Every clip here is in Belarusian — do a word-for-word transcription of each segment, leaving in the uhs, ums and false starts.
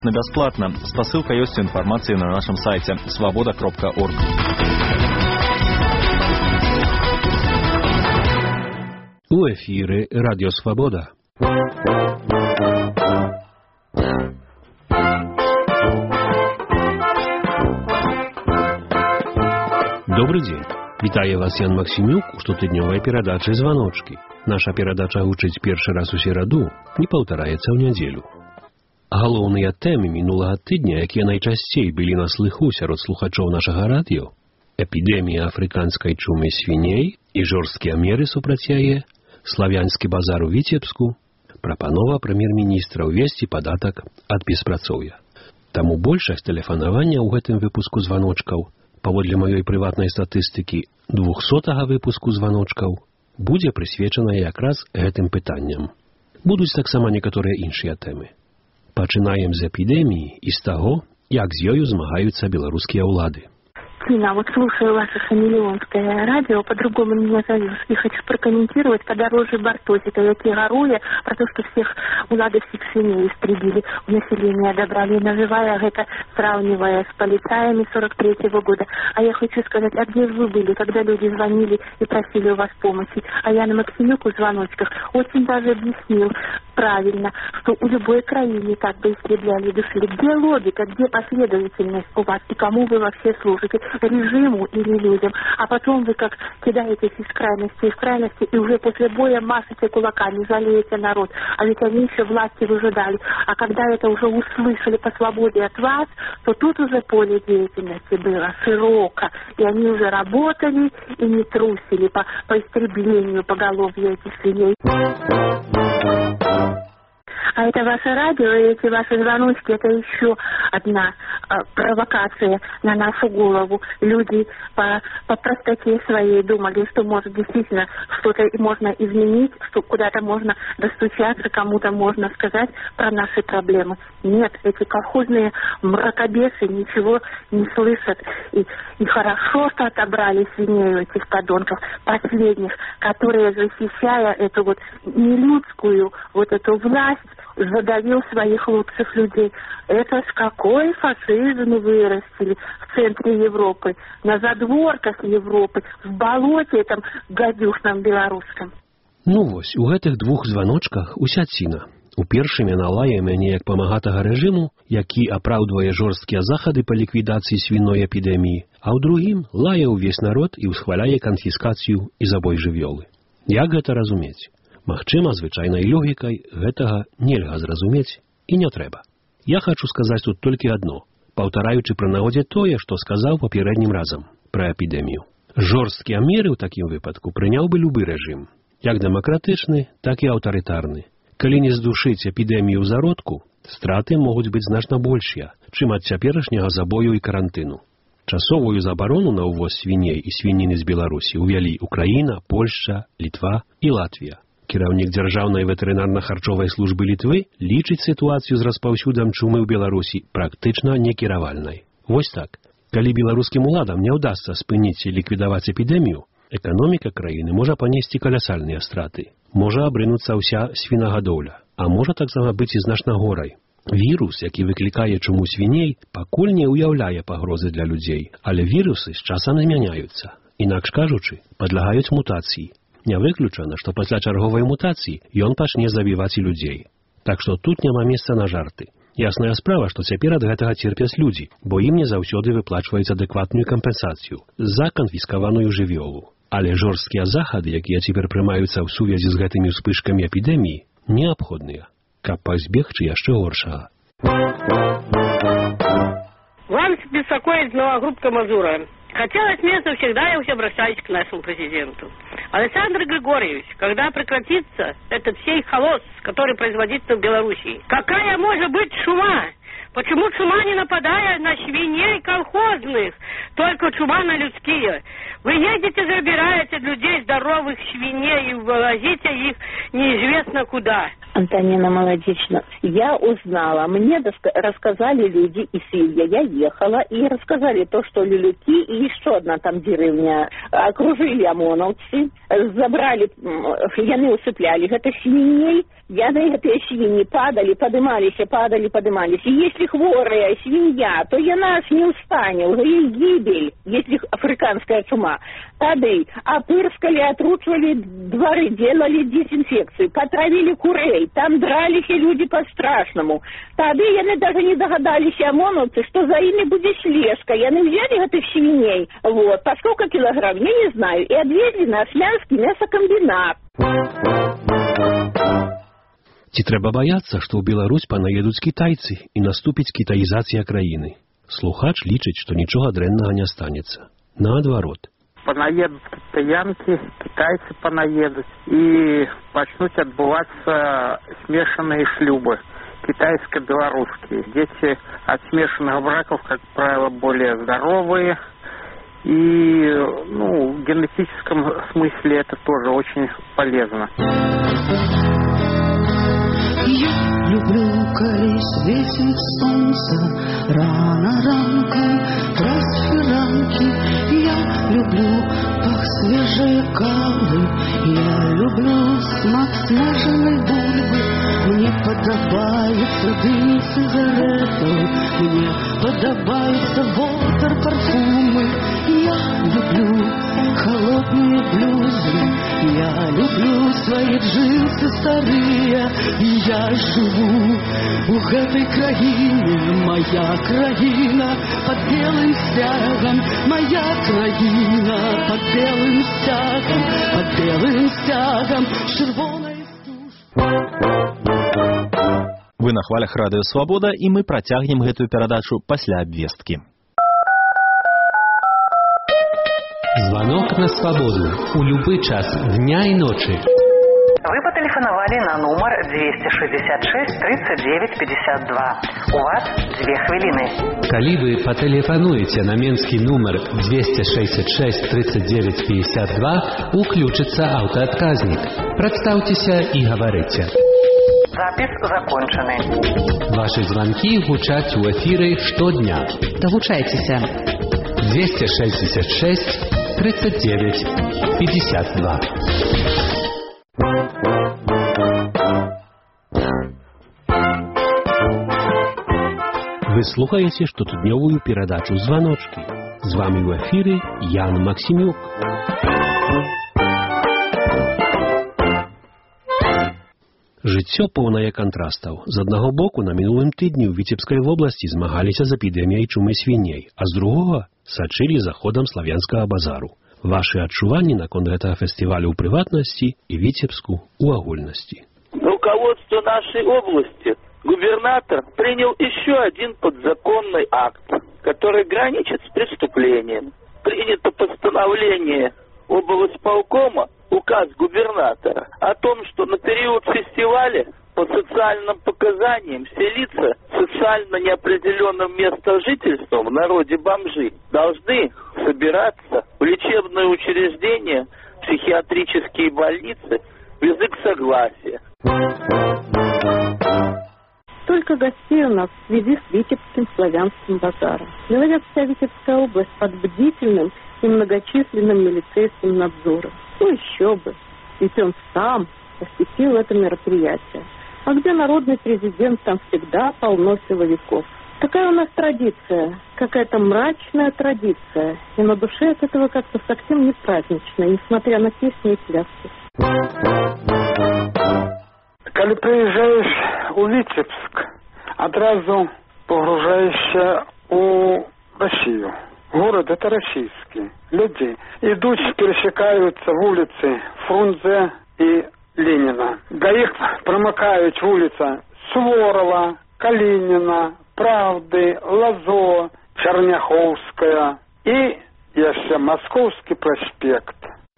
На бясплатна. Спасылка ёсць у інфармацыі на нашым сайце свабода кропка орг. У эфіры Радіо Свабода. Добрый день. Вітаю вас, Ян Максимюк, у штотыднёвай перадачы «Званочкі». Наша перадача гучыць першы раз у сераду і паўтараецца ў нядзелю. Галоўныя тэмы мінулага тыдня, якія найчасцей былі на слыху сярод слухачоў нашага радыё: эпідэмія афрыканскай чумы свіней і жорсткія меры супраць яе, славянскі базар у Віцебску, прапанова прэм'ер-міністра ўвесці падатак ад беспрацоўя. Таму большасць тэлефанавання ў гэтым выпуску званочкаў, паводле маёй прыватнай статыстыкі, двухсотага выпуску званочкаў, будзе прысвечана якраз гэтым пытанням. Будуць таксама некаторыя іншыя тэмы. Пачынаем з эпідэміі і з таго, як з ёю змагаюцца беларускія ўлады. Тина, вот слушаю ваше хамелеонское радио, по-другому не назовешь, и хочу прокомментировать подорожье Бартозика, який гаруе про то, что всех улады всех свиней истребили, у населения добрали, называя это, сравнивая с полицаями сорок третьего года. А я хочу сказать, а где же вы были, когда люди звонили и просили у вас помощи? А Ян Максимюк в звоночках очень даже объяснил правильно, что у любой краины как бы истребляли и душили. Где логика, где последовательность у вас, и кому вы вообще служите? Режиму или людям, а потом вы как кидаетесь из крайности в крайности и уже после боя машете кулаками, жалеете народ, а ведь они еще власти выжидали, а когда это уже услышали по свободе от вас, то тут уже поле деятельности было широко, и они уже работали и не трусили по, по истреблению поголовья этих свиней. А это ваше радио, и эти ваши звоночки, это еще одна а, провокация на нашу голову. Люди по, по простоте своей думали, что может действительно что-то можно изменить, что куда-то можно достучаться, кому-то можно сказать про наши проблемы. Нет, эти колхозные мракобесы ничего не слышат. И, и хорошо, что отобрали свиней у этих подонков, последних, которые, защищая эту вот нелюдскую вот эту власть, задавил своих лучших людей. Это с какой фашизм вырастили в центре Европы, на задворках Европы, в болоте этом гадюшном белорусском. Ну вось, у гэтых двух званочках уся ціна. У першым яна лае мяне як памагатага рэжыму, які апраўдвае жорсткія захады па ліквідацыі свіной эпідэміі, а ў другім лае ўвесь народ і ўсхваляе канфіскацыю і забой жывёлы. Як гэта разумець? Магчыма, звычайнай логікай гэтага нельга зразумець і не трэба. Я хачу сказаць тут толькі адно, паўтараючы пры нагодзе тое, што сказаў папярэднім разам пра эпідэмію. Жорсткія меры ў такім выпадку прыняў бы любы рэжым, як дэмакратычны, так і аўтарытарны. Калі не здушыць эпідэмію ў зародку, страты могуць быць значна большыя, чым ад цяперашняга забою і карантыну. Часовую забарону на ўвоз свіней і свініны з Беларусі ўвялі Украіна, Польшча, Літва і Латвія. Кіраўнік дзяржаўнай ветэрынарна-харчовай службы Літвы лічыць сітуацыю з распаўсюдам чумы ў Беларусі практычна некіравальнай. Вось так. Калі беларускім уладам не ўдасца спыніць і ліквідаваць эпідэмію, эканоміка краіны можа панесці калясальныя страты. Можа абрынуцца ўся свінагадоўля, а можа таксама быць і значна горай. Вірус, які выклікае чуму свіней, пакуль не ўяўляе пагрозы для людзей, але вірусы з часам змяняюцца. Інакш кажучы, падлягаюць мутацыі. Не выключана, што пасля чарговай мутацыі ён пачне забіваць і людзей. Так што тут няма месца на жарты. Ясная справа, што цяпер ад гэтага церпяць людзі, бо ім не заўсёды выплачваюць адэкватную кампенсацыю за канфіскаваную жывёлу. Але жорсткія захады, якія цяпер прымаюцца ў сувязі з гэтымі ўспышкамі эпідэміі, неабходныя, каб пазбегчы яшчэ горшага. Вам беспокоит Новогрудка Мазура. Хотелось мне завсегда и обращаюсь к нашему президенту. Александр Григорьевич, когда прекратится этот сей холос, который производится в Белоруссии? Какая может быть чума? Почему чума не нападает на свиней колхозных, только чума на людские? Вы едете, забираете людей здоровых свиней и вывозите их неизвестно куда. Антонина Молодечна, я узнала, мне рассказали люди из Илья, я ехала, и рассказали то, что Люлюки и еще одна там деревня окружили ОМОНовцы, забрали, яны усыпляли это свиней, яны эти свиньи падали, подымались, падали, подымались. И если хворая свинья, то яна не устанет, уже ей гибель, если африканская чума. Тады опырскали, отручивали дворы, делали дезинфекцию, потравили курей, там дрались и люди по-страшному. Тады яны даже не догадались ОМОНовцы, что за ими будет слежка. Яны взяли этих свиней, вот, по сколько килограмм, я не знаю, и отвезли на Слянский мясокомбинат. Ці трэба баяцца, што ў Беларусь панаедуць кітайцы і наступіць кітаізацыя краіны? Слухач лічыць, што нічога дрэннага не станецца. Наадварот. Понаедут китаянки, китайцы понаедут, и начнут отбываться смешанные шлюбы, китайско-белорусские. Дети от смешанных браков, как правило, более здоровые, и ну, в генетическом смысле это тоже очень полезно. Я люблю, коли светит солнце, рано ранком, трансферанки. Я люблю пах свежей кавы, я люблю смак смаженной бульбы. Мне подобается дым сигаретов, мне подобаются вотер парфумы. Я люблю холодные блюзы, я люблю свои джинсы старые. И я живу в этой краине, моя краина под белым стягом, моя краина под белым стягом, под белым стягом червоной стужкой. Вы на хвалях радыё Свабода, і мы працягнем гэтую перадачу пасля абвесткі. Звонок на свободу у любой час дня и ночи. Вы потелефоновали на номер двести шестьдесят шесть тридцать девять пятьдесят два. У вас две хвилины. Коли вы потелефонуете на менский номер двести шестьдесят шесть тридцать девять пятьдесят два, уключится автоотказник. Представьтесь и говорите. Запись закончены. Ваши звонки звучат в эфире штодня. Долучайтесь. двести шестьдесят шесть тридцать девять пятьдесят два. Вы слухаете штотыднёвую перадачу «Звоночки». З вами в эфире Ян Максимюк. Жыццё поўнае кантрастаў. З аднаго боку, на мінулым тыдні ў Віцебскай вобласці змагаліся з эпідэміяй чумы свіней, а з другога сачылі за ходам славянскага базару. Вашы адчуванні наконт гэтага фестывалю ў прыватнасці і Віцебску ў агульнасці. Руководство нашей области, губернатор принял еще один подзаконный акт, который граничит с преступлением. Принято постановление облсполкома, указ губернатора о том, что на период фестиваля по социальным показаниям все лица социально неопределенным местом жительства в народе бомжи должны собираться в лечебные учреждения, психиатрические больницы в язык согласия. Только гостей у нас в связи с Витебским славянским базаром. Говорят, вся Витебская область под бдительным и многочисленным милицейским надзором. Ну еще бы, ведь он сам посетил это мероприятие. А где народный президент, там всегда полно силовиков. Такая у нас традиция, какая-то мрачная традиция. И на душе от этого как-то совсем не празднично, несмотря на песни и пляски. Когда приезжаешь в Витебск, одразу погружаешься в Россию. Город это российский. Люди идут, пересекаются в улицы Фрунзе и Ленина. До их промыкают улица Суворова, Калинина, Правды, Лазо, Черняховская и еще Московский проспект.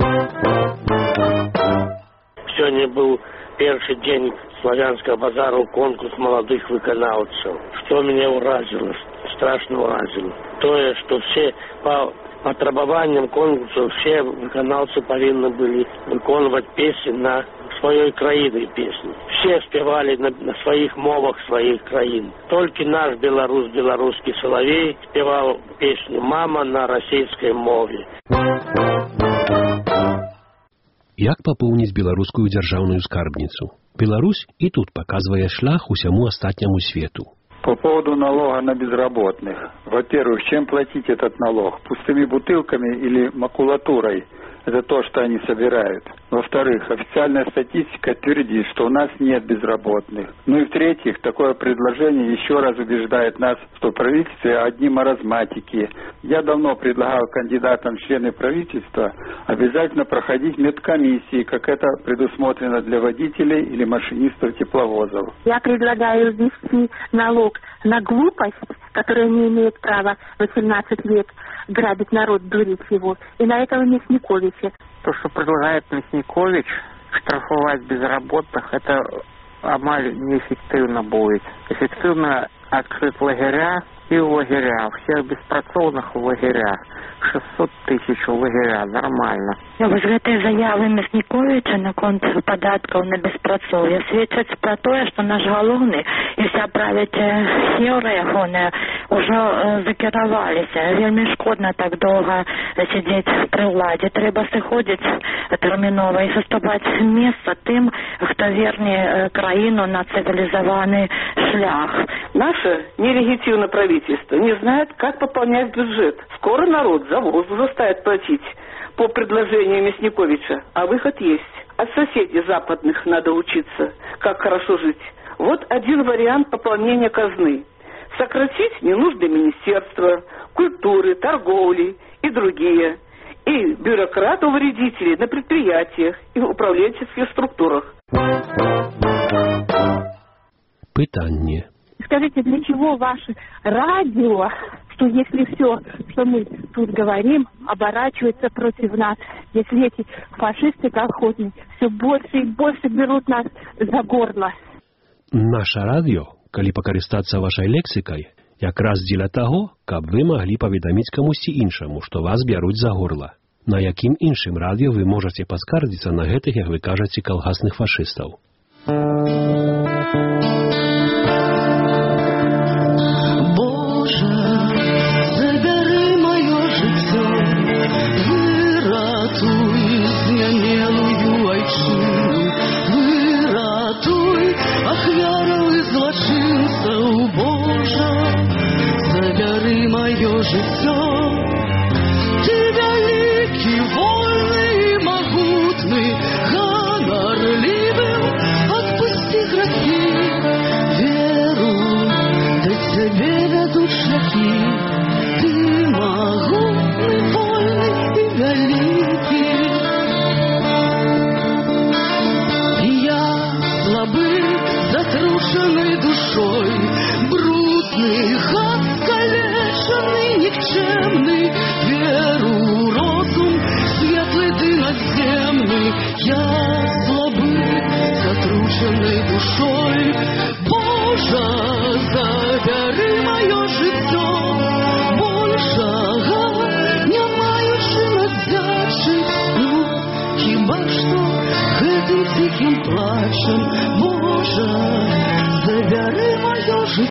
Сегодня был первый день славянского базара, конкурс молодых выконавцев. Что меня уразило, страшно уразило. То, что все по потребованиям конкурсу все выконавцы повинны были выконывать песни на своей краине песни. Все спевали на, на своих мовах своих краин. Только наш белорус, белорусский соловей спевал песню «Мама» на российской мове. Як папоўніць беларускую дзяржаўную скарбніцу? Беларусь і тут паказвае шлях усяму астатняму свету. По поводу налога на безработных. Во-первых, чем платить этот налог? Пустыми бутылками или макулатурой? Это то, что они собирают. Во-вторых, официальная статистика твердит, что у нас нет безработных. Ну и в-третьих, такое предложение еще раз убеждает нас, что в правительстве одни маразматики. Я давно предлагал кандидатам в члены правительства обязательно проходить медкомиссии, как это предусмотрено для водителей или машинистов тепловозов. Я предлагаю ввести налог на глупость, которая не имеет права восемнадцать лет грабить народ, дурить его, и на этого Мясниковича. То, что предлагает Мясникович, штрафовать безработных, это амаль неэффективно будет. Эффективно открыть лагеря и в лагеря, всех беспрацоўных в лагеря. шестьсот тысяч в лагеря, нормально. Вось гэтыя заявы Мясніковіча наконт падаткаў на беспрацоўе сведчаць пра тое, што наш галоўны і вся правяць схеўра ягоная ўжо закіраваліся. Вельмі шкодна так доўга сядзець пры ўладзе. Трэба сыходзіць тэрмінова і саступаць месца тым, хто верне краіну на цивилизованный шлях. Наше нелегитимное правительство не знает, как пополнять бюджет. Скоро народ за воздух заставит платить по предложению Мясниковича, а выход есть. От соседей западных надо учиться, как хорошо жить. Вот один вариант пополнения казны. Сократить ненужные министерства, культуры, торговли и другие. И бюрократов-вредителей на предприятиях и в управленческих структурах. Пытание. Скажите, для чего ваше радио, что если все, что мы тут говорим, оборачивается против нас, если эти фашисты колхозники все больше и больше берут нас за горло? Наше радио, калі пакарыстацца вашай лексікай, якраз дзеля таго, каб вы маглі паведаміць камусьці іншаму, што вас бяруць за горла. На якім іншым радыё вы можаце паскардзіцца на гэтых, як вы кажаце, калгасных фашыстаў? Плачем, Боже, забери моё життя.